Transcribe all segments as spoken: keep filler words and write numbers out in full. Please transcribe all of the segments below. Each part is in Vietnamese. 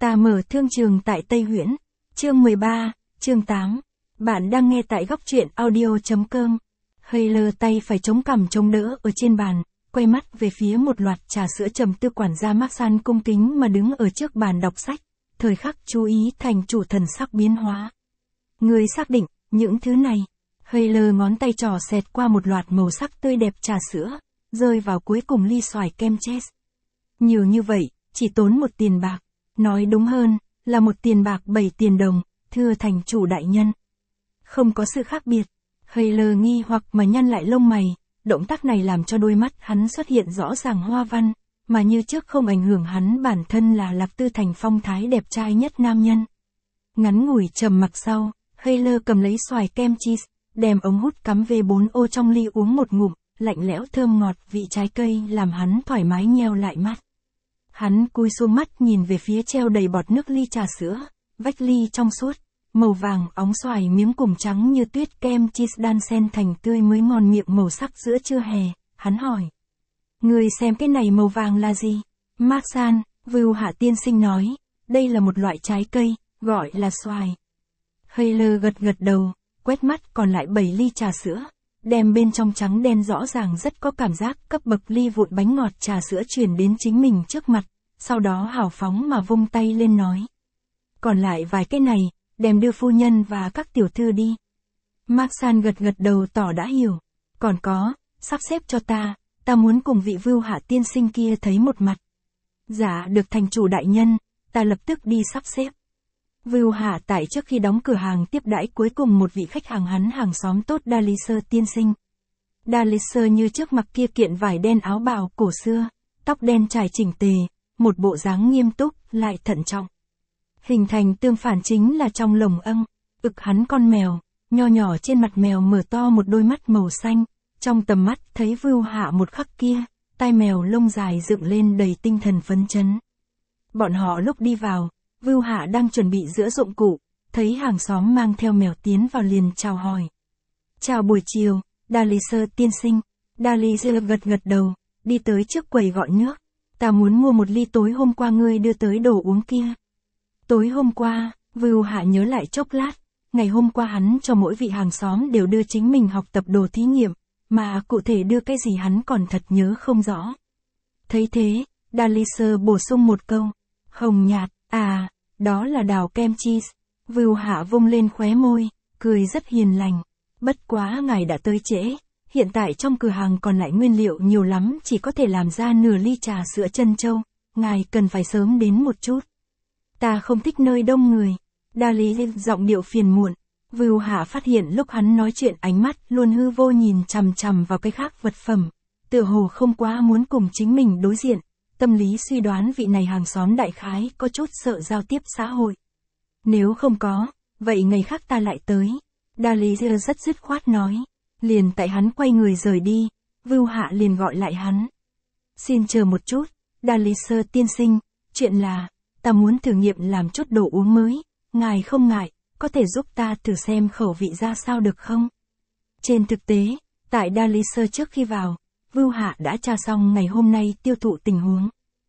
Ta mở thương trường tại Tây Huyễn. Chương mười ba, chương tám. Bạn đang nghe tại góc truyện audio.com. Hayler tay phải chống cằm chống đỡ ở trên bàn, quay mắt về phía một loạt trà sữa trầm tư. Quản gia Marsan cung kính mà đứng ở trước bàn đọc sách, thời khắc chú ý thành chủ thần sắc biến hóa. Người xác định, những thứ này. Hayler ngón tay trỏ xẹt qua một loạt màu sắc tươi đẹp trà sữa, rơi vào cuối cùng ly xoài kem cheese. Nhiều như vậy, chỉ tốn một tiền bạc. Nói đúng hơn, là một tiền bạc bảy tiền đồng, thưa thành chủ đại nhân. Không có sự khác biệt. Hayler nghi hoặc mà nhăn lại lông mày, động tác này làm cho đôi mắt hắn xuất hiện rõ ràng hoa văn, mà như trước không ảnh hưởng hắn bản thân là Lạc Tư Thành phong thái đẹp trai nhất nam nhân. Ngắn ngủi trầm mặc sau, Hayler cầm lấy xoài kem cheese, đem ống hút cắm về bốn ô trong ly uống một ngụm, lạnh lẽo thơm ngọt vị trái cây làm hắn thoải mái nheo lại mắt. Hắn cúi xuống mắt nhìn về phía treo đầy bọt nước ly trà sữa, vách ly trong suốt, màu vàng óng xoài miếng cùng trắng như tuyết kem cheese đan xen thành tươi mới ngon miệng màu sắc giữa trưa hè, hắn hỏi. Người xem cái này màu vàng là gì? Marsan, Vưu Hạ tiên sinh nói, đây là một loại trái cây, gọi là xoài. Hayler gật gật đầu, quét mắt còn lại bảy ly trà sữa, đem bên trong trắng đen rõ ràng rất có cảm giác cấp bậc ly vụn bánh ngọt trà sữa truyền đến chính mình trước mặt, sau đó hào phóng mà vung tay lên nói. Còn lại vài cái này, đem đưa phu nhân và các tiểu thư đi. Marsan gật gật đầu tỏ đã hiểu. Còn có, sắp xếp cho ta, ta muốn cùng vị Vưu Hạ tiên sinh kia thấy một mặt. Dạ được thành chủ đại nhân, ta lập tức đi sắp xếp. Vưu Hạ tại trước khi đóng cửa hàng tiếp đãi cuối cùng một vị khách hàng hắn hàng xóm tốt Daliser tiên sinh. Daliser như trước mặc kia kiện vải đen áo bào cổ xưa, tóc đen trải chỉnh tề, một bộ dáng nghiêm túc, lại thận trọng. Hình thành tương phản chính là trong lồng âng, ực hắn con mèo, nho nhỏ trên mặt mèo mở to một đôi mắt màu xanh, trong tầm mắt thấy Vưu Hạ một khắc kia, tai mèo lông dài dựng lên đầy tinh thần phấn chấn. Bọn họ lúc đi vào, Vưu Hạ đang chuẩn bị giữa dụng cụ, thấy hàng xóm mang theo mèo tiến vào liền chào hỏi. Chào buổi chiều, Daliser tiên sinh. Daliser gật gật đầu, đi tới trước quầy gọi nước. Ta muốn mua một ly tối hôm qua ngươi đưa tới đồ uống kia. Tối hôm qua, Vưu Hạ nhớ lại chốc lát, ngày hôm qua hắn cho mỗi vị hàng xóm đều đưa chính mình học tập đồ thí nghiệm, mà cụ thể đưa cái gì hắn còn thật nhớ không rõ. Thấy thế, Daliser bổ sung một câu, hồng nhạt, à, đó là đào kem cheese. Vưu Hạ vung lên khóe môi, cười rất hiền lành. Bất quá ngài đã tới trễ, hiện tại trong cửa hàng còn lại nguyên liệu nhiều lắm chỉ có thể làm ra nửa ly trà sữa trân châu, ngài cần phải sớm đến một chút. Ta không thích nơi đông người. Daliser giọng điệu phiền muộn. Vưu Hạ phát hiện lúc hắn nói chuyện ánh mắt luôn hư vô nhìn chằm chằm vào cái khác vật phẩm, tựa hồ không quá muốn cùng chính mình đối diện. Tâm lý suy đoán vị này hàng xóm đại khái có chút sợ giao tiếp xã hội. Nếu không có, vậy ngày khác ta lại tới. Daliser rất dứt khoát nói. Liền tại hắn quay người rời đi, Vưu Hạ liền gọi lại hắn. Xin chờ một chút, Daliser tiên sinh, chuyện là, ta muốn thử nghiệm làm chút đồ uống mới, ngài không ngại, có thể giúp ta thử xem khẩu vị ra sao được không? Trên thực tế, tại Daliser trước khi vào, Vưu Hạ đã tra xong ngày hôm nay tiêu thụ tình huống.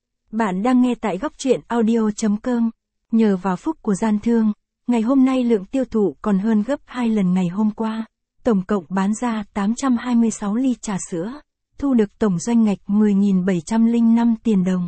Bạn đang nghe tại góc truyện audio.com. Nhờ vào phúc của gian thương, ngày hôm nay lượng tiêu thụ còn hơn gấp hai lần ngày hôm qua. Tổng cộng bán ra tám trăm hai mươi sáu ly trà sữa, thu được tổng doanh ngạch mười nghìn bảy trăm lẻ năm tiền đồng.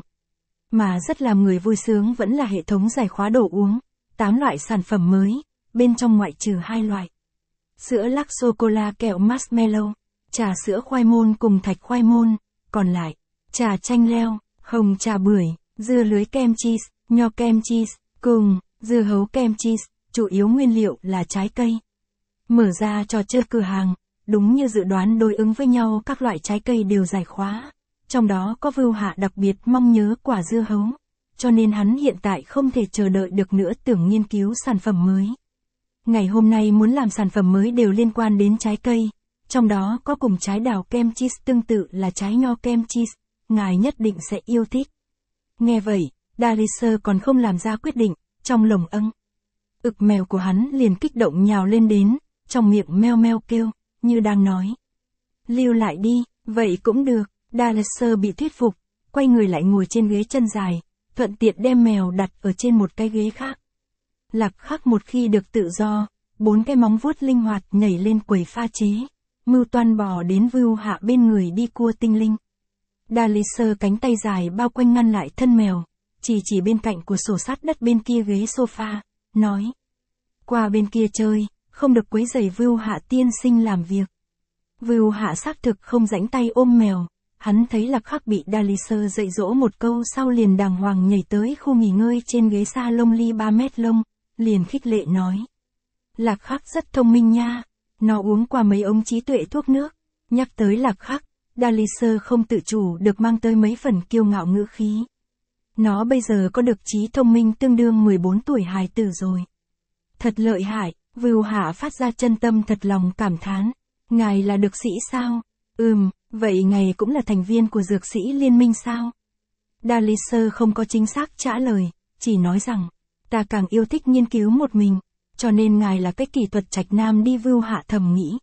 Mà rất làm người vui sướng vẫn là hệ thống giải khóa đồ uống, tám loại sản phẩm mới, bên trong ngoại trừ hai loại. Sữa lắc sô-cô-la kẹo marshmallow, trà sữa khoai môn cùng thạch khoai môn, còn lại, trà chanh leo, hồng trà bưởi, dưa lưới kem cheese, nho kem cheese, cùng, dưa hấu kem cheese, chủ yếu nguyên liệu là trái cây. Mở ra trò chơi cửa hàng, đúng như dự đoán đối ứng với nhau các loại trái cây đều giải khóa, trong đó có Vưu Hạ đặc biệt mong nhớ quả dưa hấu, cho nên hắn hiện tại không thể chờ đợi được nữa tưởng nghiên cứu sản phẩm mới. Ngày hôm nay muốn làm sản phẩm mới đều liên quan đến trái cây, trong đó có cùng trái đào kem cheese tương tự là trái nho kem cheese, ngài nhất định sẽ yêu thích. Nghe vậy, Daliser còn không làm ra quyết định, trong lồng âng. Ực mèo của hắn liền kích động nhào lên đến, trong miệng meo meo kêu, như đang nói. Lưu lại đi, vậy cũng được. Daliser bị thuyết phục, quay người lại ngồi trên ghế chân dài, thuận tiện đem mèo đặt ở trên một cái ghế khác. Lạc Khắc một khi được tự do, bốn cái móng vuốt linh hoạt nhảy lên quầy pha chế, mưu toan bò đến Vưu Hạ bên người đi cua tinh linh. Dalicer cánh tay dài bao quanh ngăn lại thân mèo, chỉ chỉ bên cạnh của sổ sát đất bên kia ghế sofa, nói. Qua bên kia chơi, không được quấy rầy Vưu Hạ tiên sinh làm việc. Vưu Hạ xác thực không rãnh tay ôm mèo, hắn thấy Lạc Khắc bị Dalicer dạy dỗ một câu sau liền đàng hoàng nhảy tới khu nghỉ ngơi trên ghế sa lông ly ba mét lông, liền khích lệ nói. Lạc Khắc rất thông minh nha, nó uống qua mấy ống trí tuệ thuốc nước. Nhắc tới Lạc Khắc, Dalicer không tự chủ được mang tới mấy phần kiêu ngạo ngữ khí. Nó bây giờ có được trí thông minh tương đương mười bốn tuổi hài tử rồi. Thật lợi hại, Vưu Hạ phát ra chân tâm thật lòng cảm thán. Ngài là dược sĩ sao? Ừm, vậy ngài cũng là thành viên của dược sĩ liên minh sao? Dalicer không có chính xác trả lời, chỉ nói rằng, ta càng yêu thích nghiên cứu một mình, cho nên ngài là cái kỹ thuật trạch nam đi. Vưu Hạ thầm nghĩ.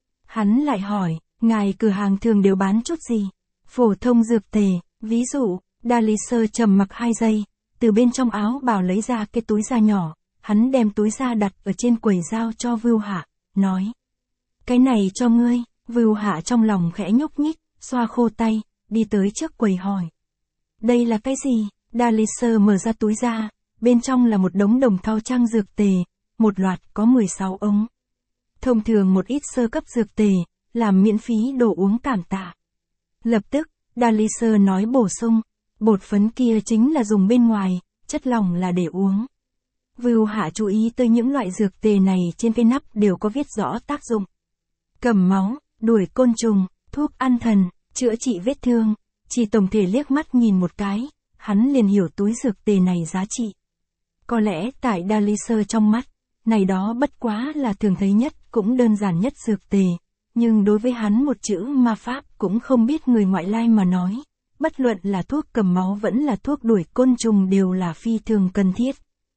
Hắn lại hỏi, ngài cửa hàng thường đều bán chút gì? Phổ thông dược tề, ví dụ. Dalicer trầm mặc hai giây, từ bên trong áo bào lấy ra cái túi da nhỏ, hắn đem túi da đặt ở trên quầy giao cho Vưu Hạ, nói. Cái này cho ngươi. Vưu Hạ trong lòng khẽ nhúc nhích, xoa khô tay, đi tới trước quầy hỏi. Đây là cái gì? Dalicer mở ra túi da, bên trong là một đống đồng thau trang dược tề, một loạt có mười sáu ống. Thông thường một ít sơ cấp dược tề, làm miễn phí đồ uống cảm tạ. Lập tức, Dalicer nói bổ sung, bột phấn kia chính là dùng bên ngoài, chất lỏng là để uống. Vưu Hạ chú ý tới những loại dược tề này trên cái nắp đều có viết rõ tác dụng. Cầm máu, đuổi côn trùng, thuốc an thần, chữa trị vết thương, chỉ tổng thể liếc mắt nhìn một cái, hắn liền hiểu túi dược tề này giá trị. Có lẽ tại Dalicer trong mắt, này đó bất quá là thường thấy nhất cũng đơn giản nhất dược tề, nhưng đối với hắn một chữ ma pháp cũng không biết người ngoại lai mà nói, bất luận là thuốc cầm máu vẫn là thuốc đuổi côn trùng đều là phi thường cần thiết.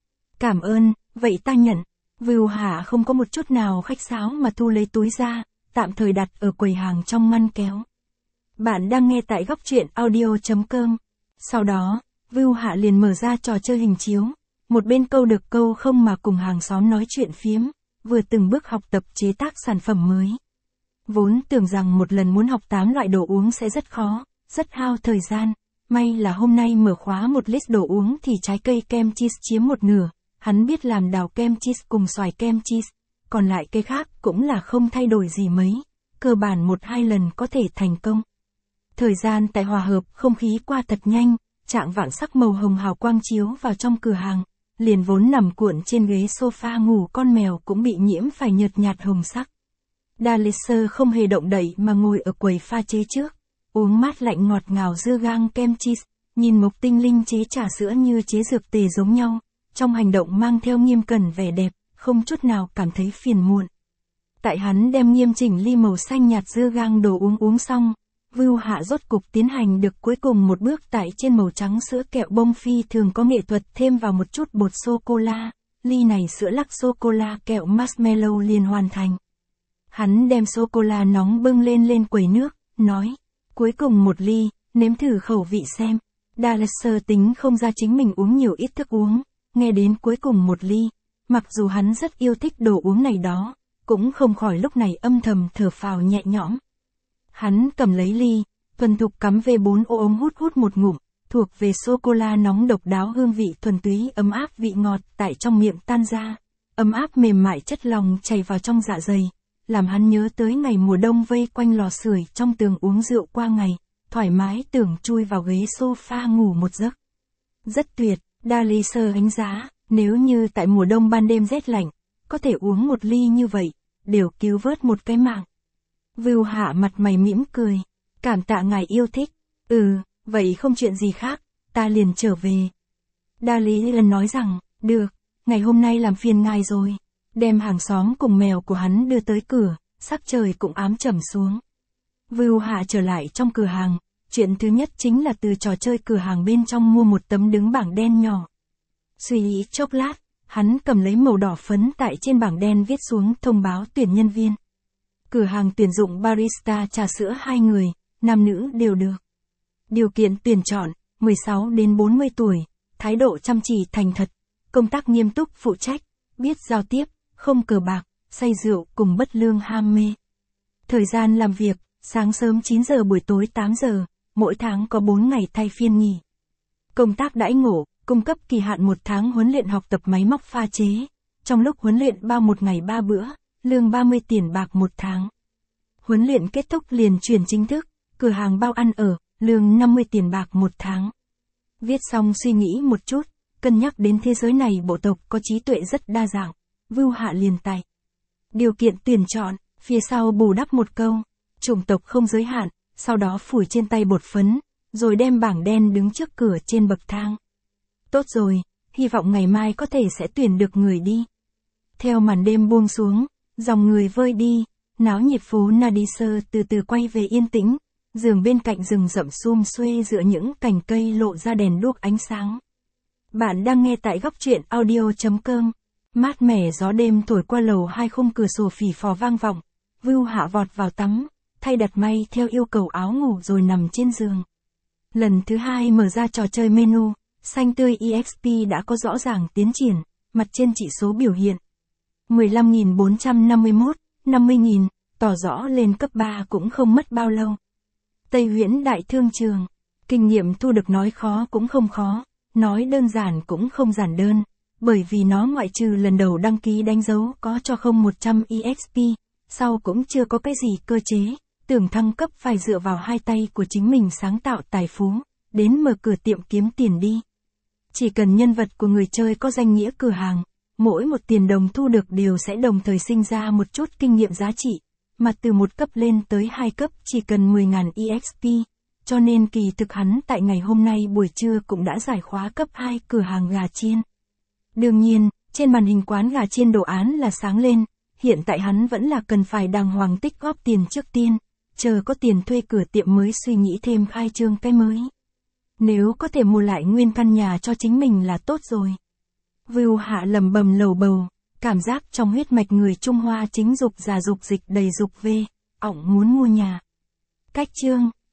Cảm ơn, vậy ta nhận. Vưu Hạ không có một chút nào khách sáo mà thu lấy túi ra, tạm thời đặt ở quầy hàng trong ngăn kéo. Bạn đang nghe tại góc truyện audio chấm com. Sau đó, Vưu Hạ liền mở ra trò chơi hình chiếu, một bên câu được câu không mà cùng hàng xóm nói chuyện phiếm, vừa từng bước học tập chế tác sản phẩm mới. Vốn tưởng rằng một lần muốn học tám loại đồ uống sẽ rất khó, rất hao thời gian, may là hôm nay mở khóa một list đồ uống thì trái cây kem cheese chiếm một nửa, hắn biết làm đào kem cheese cùng xoài kem cheese, còn lại cái khác cũng là không thay đổi gì mấy, cơ bản một hai lần có thể thành công. Thời gian tại hòa hợp không khí qua thật nhanh, trạng vạng sắc màu hồng hào quang chiếu vào trong cửa hàng, liền vốn nằm cuộn trên ghế sofa ngủ con mèo cũng bị nhiễm phải nhợt nhạt hồng sắc. Dalicer không hề động đậy mà ngồi ở quầy pha chế trước, uống mát lạnh ngọt ngào dưa gang kem cheese, nhìn Mộc Tinh Linh chế trà sữa như chế dược tề giống nhau, trong hành động mang theo nghiêm cẩn vẻ đẹp, không chút nào cảm thấy phiền muộn. Tại hắn đem nghiêm chỉnh ly màu xanh nhạt dưa gang đồ uống uống xong, Vưu Hạ rốt cục tiến hành được cuối cùng một bước tại trên màu trắng sữa kẹo bông phi thường có nghệ thuật thêm vào một chút bột sô-cô-la, ly này sữa lắc sô-cô-la kẹo marshmallow liền hoàn thành. Hắn đem sô-cô-la nóng bưng lên lên quầy nước, nói, cuối cùng một ly, nếm thử khẩu vị xem. Dalicer tính không ra chính mình uống nhiều ít thức uống, nghe đến cuối cùng một ly, mặc dù hắn rất yêu thích đồ uống này đó, cũng không khỏi lúc này âm thầm thở phào nhẹ nhõm. Hắn cầm lấy ly, thuần thục cắm về bốn ô ống hút hút một ngụm, thuộc về sô-cô-la nóng độc đáo hương vị thuần túy ấm áp vị ngọt tại trong miệng tan ra, ấm áp mềm mại chất lòng chảy vào trong dạ dày, làm hắn nhớ tới ngày mùa đông vây quanh lò sưởi trong tường uống rượu qua ngày, thoải mái tưởng chui vào ghế sofa ngủ một giấc. Rất tuyệt, Dalicer đánh giá, nếu như tại mùa đông ban đêm rét lạnh, có thể uống một ly như vậy, đều cứu vớt một cái mạng. Vưu Hạ mặt mày mỉm cười, cảm tạ ngài yêu thích, ừ, vậy không chuyện gì khác, ta liền trở về. Dalicer nói rằng, được, ngày hôm nay làm phiền ngài rồi, đem hàng xóm cùng mèo của hắn đưa tới cửa, sắc trời cũng ám trầm xuống. Vưu Hạ trở lại trong cửa hàng, chuyện thứ nhất chính là từ trò chơi cửa hàng bên trong mua một tấm đứng bảng đen nhỏ. Suy nghĩ chốc lát, hắn cầm lấy màu đỏ phấn tại trên bảng đen viết xuống thông báo tuyển nhân viên. Cửa hàng tuyển dụng barista trà sữa hai người, nam nữ đều được. Điều kiện tuyển chọn, mười sáu đến bốn mươi tuổi, thái độ chăm chỉ thành thật, công tác nghiêm túc phụ trách, biết giao tiếp, không cờ bạc, say rượu cùng bất lương ham mê. Thời gian làm việc, sáng sớm chín giờ buổi tối tám giờ, mỗi tháng có bốn ngày thay phiên nghỉ. Công tác đãi ngộ, cung cấp kỳ hạn một tháng huấn luyện học tập máy móc pha chế. Trong lúc huấn luyện bao một ngày ba bữa, lương ba mươi tiền bạc một tháng. Huấn luyện kết thúc liền chuyển chính thức, cửa hàng bao ăn ở, lương năm mươi tiền bạc một tháng. Viết xong suy nghĩ một chút, cân nhắc đến thế giới này bộ tộc có trí tuệ rất đa dạng, Vưu Hạ liền tay. Điều kiện tuyển chọn, phía sau bù đắp một câu, chủng tộc không giới hạn, sau đó phủi trên tay bột phấn, rồi đem bảng đen đứng trước cửa trên bậc thang. Tốt rồi, hy vọng ngày mai có thể sẽ tuyển được người đi. Theo màn đêm buông xuống, dòng người vơi đi, náo nhiệt phố Nadisơ từ từ quay về yên tĩnh, giường bên cạnh rừng rậm sum xuê giữa những cành cây lộ ra đèn đuốc ánh sáng. Bạn đang nghe tại góc truyện audio chấm com. Mát mẻ gió đêm thổi qua lầu hai, khung cửa sổ phì phò vang vọng. Vưu Hạ vọt vào tắm, thay đặt may theo yêu cầu áo ngủ rồi nằm trên giường. Lần thứ hai mở ra trò chơi menu, xanh tươi e ích pê đã có rõ ràng tiến triển, mặt trên chỉ số biểu hiện. mười lăm nghìn bốn trăm năm mươi mốt, năm mươi nghìn, tỏ rõ lên cấp ba cũng không mất bao lâu. Tây Huyễn Đại Thương Trường, kinh nghiệm thu được nói khó cũng không khó, nói đơn giản cũng không giản đơn, bởi vì nó ngoại trừ lần đầu đăng ký đánh dấu có cho không một trăm e ích pê, sau cũng chưa có cái gì cơ chế, tưởng thăng cấp phải dựa vào hai tay của chính mình sáng tạo tài phú, đến mở cửa tiệm kiếm tiền đi. Chỉ cần nhân vật của người chơi có danh nghĩa cửa hàng, mỗi một tiền đồng thu được đều sẽ đồng thời sinh ra một chút kinh nghiệm giá trị, mà từ một cấp lên tới hai cấp chỉ cần mười nghìn e ích pê, cho nên kỳ thực hắn tại ngày hôm nay buổi trưa cũng đã giải khóa cấp hai cửa hàng gà chiên. Đương nhiên, trên màn hình quán gà chiên đồ án là sáng lên, hiện tại hắn vẫn là cần phải đàng hoàng tích góp tiền trước tiên, chờ có tiền thuê cửa tiệm mới suy nghĩ thêm khai trương cái mới. Nếu có thể mua lại nguyên căn nhà cho chính mình là tốt rồi. Vưu Hạ lầm bầm lầu bầu, cảm giác trong huyết mạch người Trung Hoa chính dục già dục dịch đầy dục về, ỏng muốn mua nhà. Cách chương